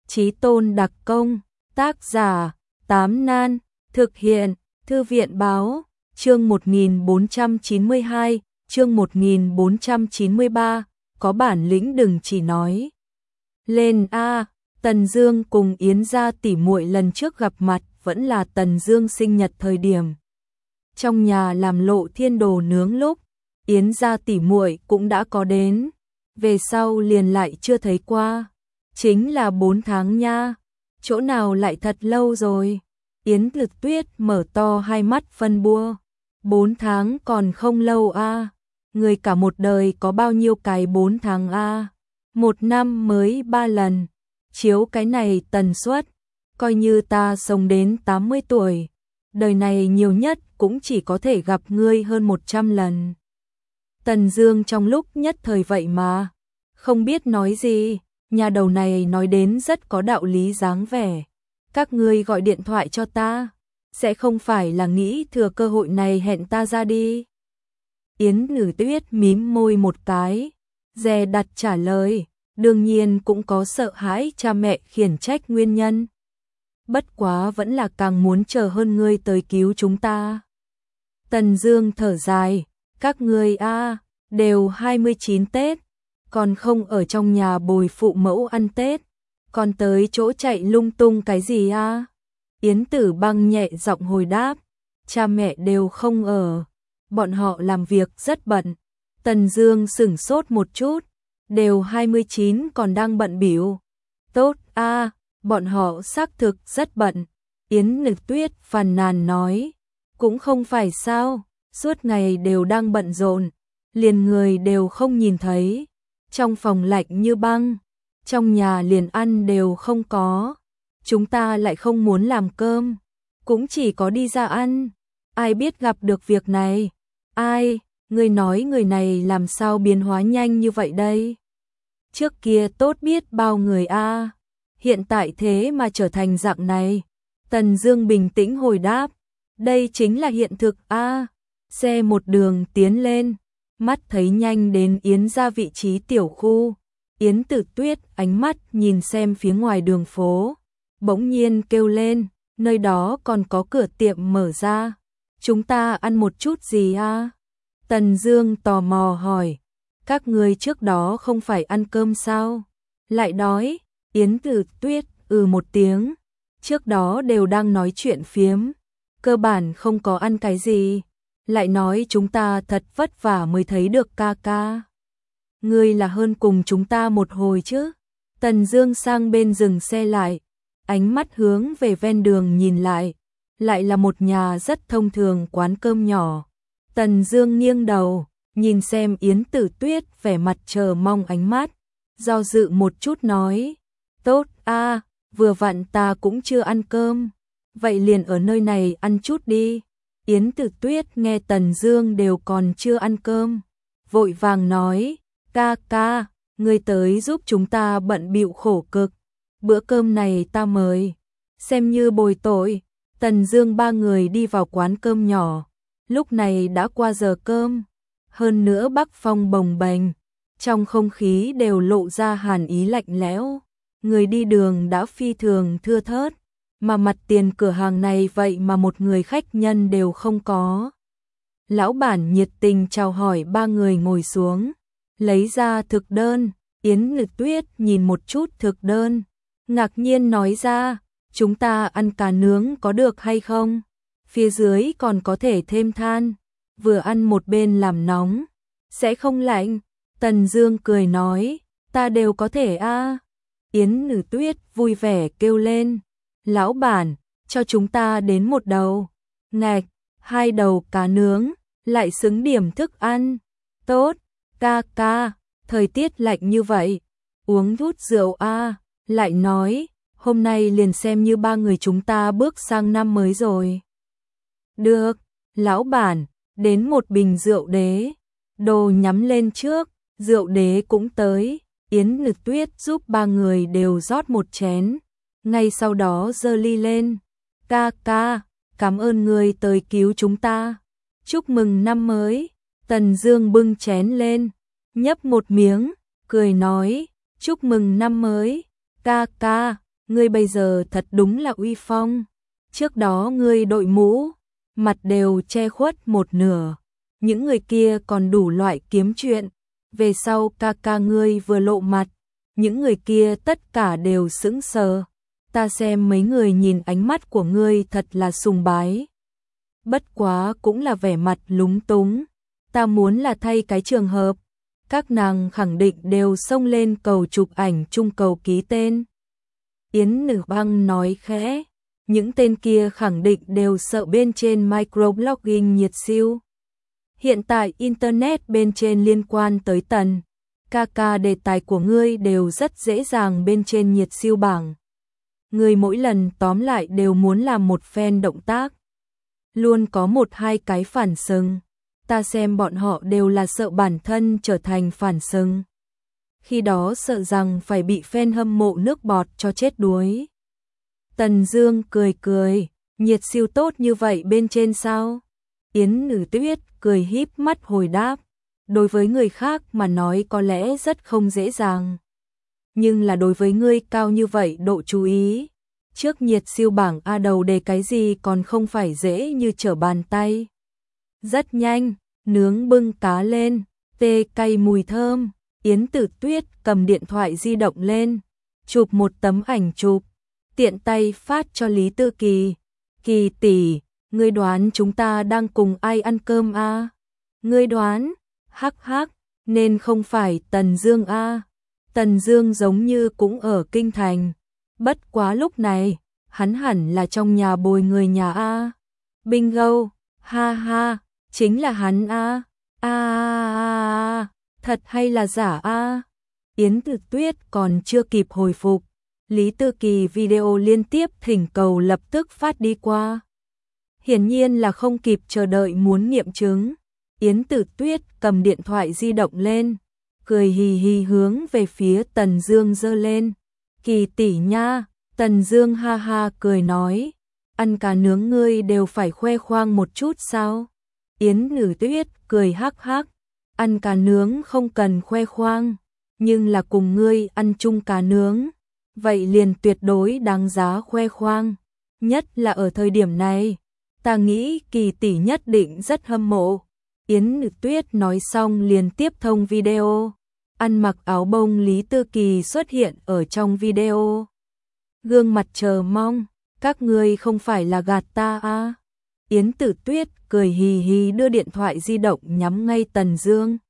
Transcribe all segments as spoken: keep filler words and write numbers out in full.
Chí tôn đặc công, tác giả, Tám Nan, thực hiện, Thư viện báo, chương một nghìn bốn trăm chín mươi hai, chương một nghìn bốn trăm chín mươi ba, có bản lĩnh đừng chỉ nói. Lên a, Tần Dương cùng Yến gia tỷ muội lần trước gặp mặt vẫn là Tần Dương sinh nhật thời điểm. Trong nhà làm lộ thiên đồ nướng lúc, Yến gia tỷ muội cũng đã có đến, về sau liền lại chưa thấy qua. Chính là bốn tháng nha, chỗ nào lại thật lâu rồi. Yến Lực Tuyết mở to hai mắt phân bua. Bốn tháng còn không lâu a, à. Người cả một đời có bao nhiêu cái bốn tháng a, à. Một năm mới ba lần. Chiếu cái này tần suất, coi như ta sống đến tám mươi tuổi, đời này nhiều nhất cũng chỉ có thể gặp ngươi hơn một trăm lần. Tần Dương trong lúc nhất thời vậy mà không biết nói gì, nhà đầu này nói đến rất có đạo lý dáng vẻ. Các ngươi gọi điện thoại cho ta, sẽ không phải là nghĩ thừa cơ hội này hẹn ta ra đi. Yến Nữ Tuyết mím môi một cái, dè đặt trả lời, đương nhiên cũng có sợ hãi cha mẹ khiển trách nguyên nhân. Bất quá vẫn là càng muốn chờ hơn ngươi tới cứu chúng ta. Tần Dương thở dài, các ngươi a, đều hai mươi chín Tết, còn không ở trong nhà bồi phụ mẫu ăn Tết, còn tới chỗ chạy lung tung cái gì a? Yến Tử Băng nhẹ giọng hồi đáp, cha mẹ đều không ở, bọn họ làm việc rất bận. Tần Dương sững sốt một chút, đều hai mươi chín còn đang bận bịu. Tốt a, bọn họ xác thực rất bận. Yến Lực Tuyết phàn nàn nói, cũng không phải sao, suốt ngày đều đang bận rộn, liền người đều không nhìn thấy, trong phòng lạnh như băng, trong nhà liền ăn đều không có, chúng ta lại không muốn làm cơm, cũng chỉ có đi ra ăn, ai biết gặp được việc này. Ai, ngươi nói người này làm sao biến hóa nhanh như vậy đây? Trước kia tốt biết bao người a, hiện tại thế mà trở thành dạng này. Tần Dương bình tĩnh hồi đáp, đây chính là hiện thực a. Xe một đường tiến lên, mắt thấy nhanh đến Yến gia vị trí tiểu khu. Yến Tử Tuyết ánh mắt nhìn xem phía ngoài đường phố, bỗng nhiên kêu lên, nơi đó còn có cửa tiệm mở ra, chúng ta ăn một chút gì a? Tần Dương tò mò hỏi, các ngươi trước đó không phải ăn cơm sao? Lại đói? Yến Tử Tuyết ừ một tiếng, trước đó đều đang nói chuyện phiếm, cơ bản không có ăn cái gì, lại nói chúng ta thật vất vả mới thấy được ca ca. Ngươi là hơn cùng chúng ta một hồi chứ? Tần Dương sang bên dừng xe lại, ánh mắt hướng về ven đường nhìn lại, lại là một nhà rất thông thường quán cơm nhỏ. Tần Dương nghiêng đầu, nhìn xem Yến Tử Tuyết vẻ mặt chờ mong ánh mắt, do dự một chút nói, tốt a, vừa vặn ta cũng chưa ăn cơm, vậy liền ở nơi này ăn chút đi. Yến Tử Tuyết nghe Tần Dương đều còn chưa ăn cơm, vội vàng nói, ca ca, ngươi tới giúp chúng ta bận bịu khổ cực, bữa cơm này ta mời, xem như bồi tội. Tần Dương ba người đi vào quán cơm nhỏ, lúc này đã qua giờ cơm, hơn nữa bắc phong bồng bềnh, trong không khí đều lộ ra hàn ý lạnh lẽo, người đi đường đã phi thường thưa thớt, mà mặt tiền cửa hàng này vậy mà một người khách nhân đều không có. Lão bản nhiệt tình chào hỏi ba người ngồi xuống, lấy ra thực đơn. Yến Lực Tuyết nhìn một chút thực đơn, ngạc nhiên nói ra, chúng ta ăn cá nướng có được hay không? Phía dưới còn có thể thêm than, vừa ăn một bên làm nóng, sẽ không lạnh. Tần Dương cười nói, ta đều có thể a. Yến Nữ Tuyết vui vẻ kêu lên, lão bản, cho chúng ta đến một đầu. Ngạch, hai đầu cá nướng, lại xứng điểm thức ăn. Tốt, ca ca, thời tiết lạnh như vậy, uống chút rượu a. Lại nói, hôm nay liền xem như ba người chúng ta bước sang năm mới rồi. Được, lão bản, đến một bình rượu đế. Đồ nhắm lên trước, rượu đế cũng tới. Yến Lực Tuyết giúp ba người đều rót một chén, ngay sau đó giơ ly lên. Ca ca, cảm ơn người tới cứu chúng ta. Chúc mừng năm mới. Tần Dương bưng chén lên, nhấp một miếng, cười nói, chúc mừng năm mới. Ca ca, ngươi bây giờ thật đúng là uy phong. Trước đó ngươi đội mũ, mặt đều che khuất một nửa. Những người kia còn đủ loại kiếm chuyện. Về sau ca ca ngươi vừa lộ mặt, những người kia tất cả đều sững sờ. Ta xem mấy người nhìn ánh mắt của ngươi thật là sùng bái. Bất quá cũng là vẻ mặt lúng túng. Ta muốn là thay cái trường hợp. Các nàng khẳng định đều xông lên cầu chụp ảnh chung cầu ký tên. Yến Nữ Băng nói khẽ. Những tên kia khẳng định đều sợ bên trên microblogging nhiệt siêu. Hiện tại Internet bên trên liên quan tới Tần ca ca đề tài của ngươi đều rất dễ dàng bên trên nhiệt siêu bảng. Ngươi mỗi lần tóm lại đều muốn làm một phen động tác. Luôn có một hai cái phản xâng. Ta xem bọn họ đều là sợ bản thân trở thành phản xâng. Khi đó sợ rằng phải bị fan hâm mộ nước bọt cho chết đuối. Tần Dương cười cười, nhiệt siêu tốt như vậy bên trên sao? Yến Nữ Tuyết cười híp mắt hồi đáp, đối với người khác mà nói có lẽ rất không dễ dàng. Nhưng là đối với ngươi cao như vậy độ chú ý. Trước nhiệt siêu bảng A đầu đề cái gì còn không phải dễ như trở bàn tay. Rất nhanh, nướng bưng cá lên, tê cay mùi thơm. Yến Tử Tuyết cầm điện thoại di động lên, chụp một tấm ảnh chụp, tiện tay phát cho Lý Tư Kỳ. Kỳ tỷ, ngươi đoán chúng ta đang cùng ai ăn cơm a? À? Ngươi đoán? Hắc hắc, nên không phải Tần Dương a. À? Tần Dương giống như cũng ở kinh thành, bất quá lúc này, hắn hẳn là trong nhà bồi người nhà a. À? Bingo, ha ha, chính là hắn a. A a a, thật hay là giả a? À? Yến Tử Tuyết còn chưa kịp hồi phục, Lý Tư Kỳ video liên tiếp thỉnh cầu lập tức phát đi qua. Hiển nhiên là không kịp chờ đợi muốn nghiệm chứng. Yến Tử Tuyết cầm điện thoại di động lên, cười hì hì hướng về phía Tần Dương giơ lên. Kỳ tỷ nha, Tần Dương ha ha cười nói, ăn cá nướng ngươi đều phải khoe khoang một chút sao? Yến Tử Tuyết cười hắc hắc, ăn cá nướng không cần khoe khoang, nhưng là cùng ngươi ăn chung cá nướng, vậy liền tuyệt đối đáng giá khoe khoang, nhất là ở thời điểm này. Ta nghĩ Kỳ tỷ nhất định rất hâm mộ. Yến Nữ Tuyết nói xong liền tiếp thông video. Ăn mặc áo bông Lý Tư Kỳ xuất hiện ở trong video. Gương mặt chờ mong, các ngươi không phải là gạt ta à? Yến Tử Tuyết cười hì hì đưa điện thoại di động nhắm ngay Tần Dương.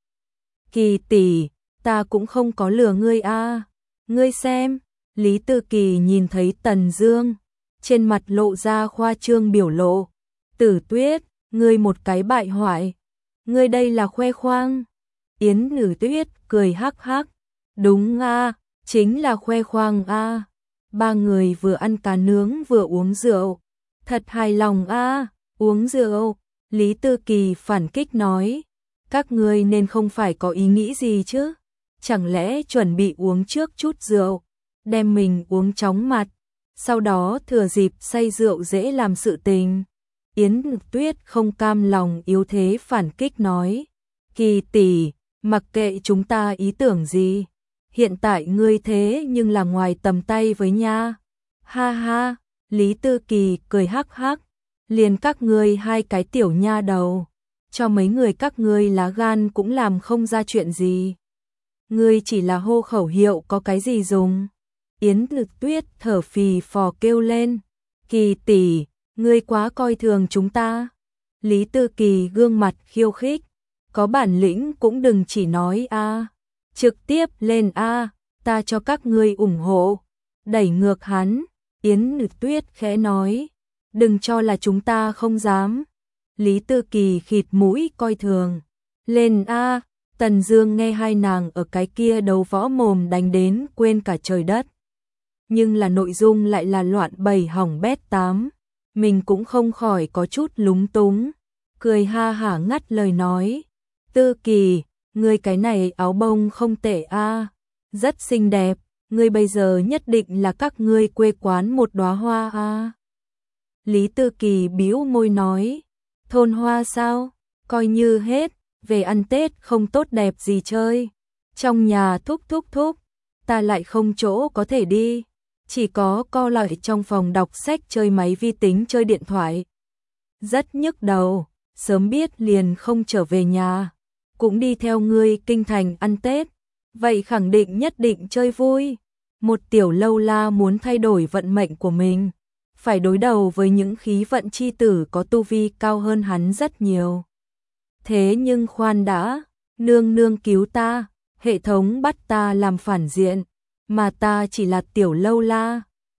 Kỳ tỷ, ta cũng không có lừa ngươi à? Ngươi xem. Lý Tư Kỳ nhìn thấy Tần Dương, trên mặt lộ ra khoa trương biểu lộ. Tử Tuyết, ngươi một cái bại hoại, ngươi đây là khoe khoang. Yến Nữ Tuyết cười hắc hắc, đúng a, chính là khoe khoang a. Ba người vừa ăn cá nướng vừa uống rượu, thật hài lòng a. Uống rượu, Lý Tư Kỳ phản kích nói, các ngươi nên không phải có ý nghĩ gì chứ? Chẳng lẽ chuẩn bị uống trước chút rượu, đem mình uống chóng mặt, sau đó thừa dịp say rượu dễ làm sự tình. Yến Nữ Tuyết không cam lòng yếu thế phản kích nói, Kỳ tỷ, mặc kệ chúng ta ý tưởng gì, hiện tại ngươi thế nhưng là ngoài tầm tay với nha. Ha ha, Lý Tư Kỳ cười hắc hắc, liền các ngươi hai cái tiểu nha đầu, cho mấy người các ngươi lá gan cũng làm không ra chuyện gì. Ngươi chỉ là hô khẩu hiệu có cái gì dùng. Yến Nữ Tuyết thở phì phò kêu lên, Kỳ tỷ, ngươi quá coi thường chúng ta. Lý Tư Kỳ gương mặt khiêu khích, có bản lĩnh cũng đừng chỉ nói a, trực tiếp lên a, ta cho các ngươi ủng hộ. Đẩy ngược hắn. Yến Nữ Tuyết khẽ nói, đừng cho là chúng ta không dám. Lý Tư Kỳ khịt mũi coi thường, lên a. Tần Dương nghe hai nàng ở cái kia đấu võ mồm đánh đến quên cả trời đất, nhưng là nội dung lại là loạn bảy hỏng bét tám. Mình cũng không khỏi có chút lúng túng, cười ha hả ngắt lời nói, Tư Kỳ, ngươi cái này áo bông không tệ a, rất xinh đẹp, ngươi bây giờ nhất định là các ngươi quê quán một đóa hoa a. Lý Tư Kỳ bĩu môi nói, thôn hoa sao, coi như hết, về ăn Tết không tốt đẹp gì chơi, trong nhà thúc thúc thúc, ta lại không chỗ có thể đi, chỉ có co lại trong phòng đọc sách chơi máy vi tính chơi điện thoại. Rất nhức đầu, sớm biết liền không trở về nhà, cũng đi theo ngươi kinh thành ăn Tết, vậy khẳng định nhất định chơi vui. Một tiểu lâu la muốn thay đổi vận mệnh của mình, phải đối đầu với những khí vận chi tử có tu vi cao hơn hắn rất nhiều. Thế nhưng khoan đã, nương nương cứu ta, hệ thống bắt ta làm phản diện, mà ta chỉ là tiểu lâu la,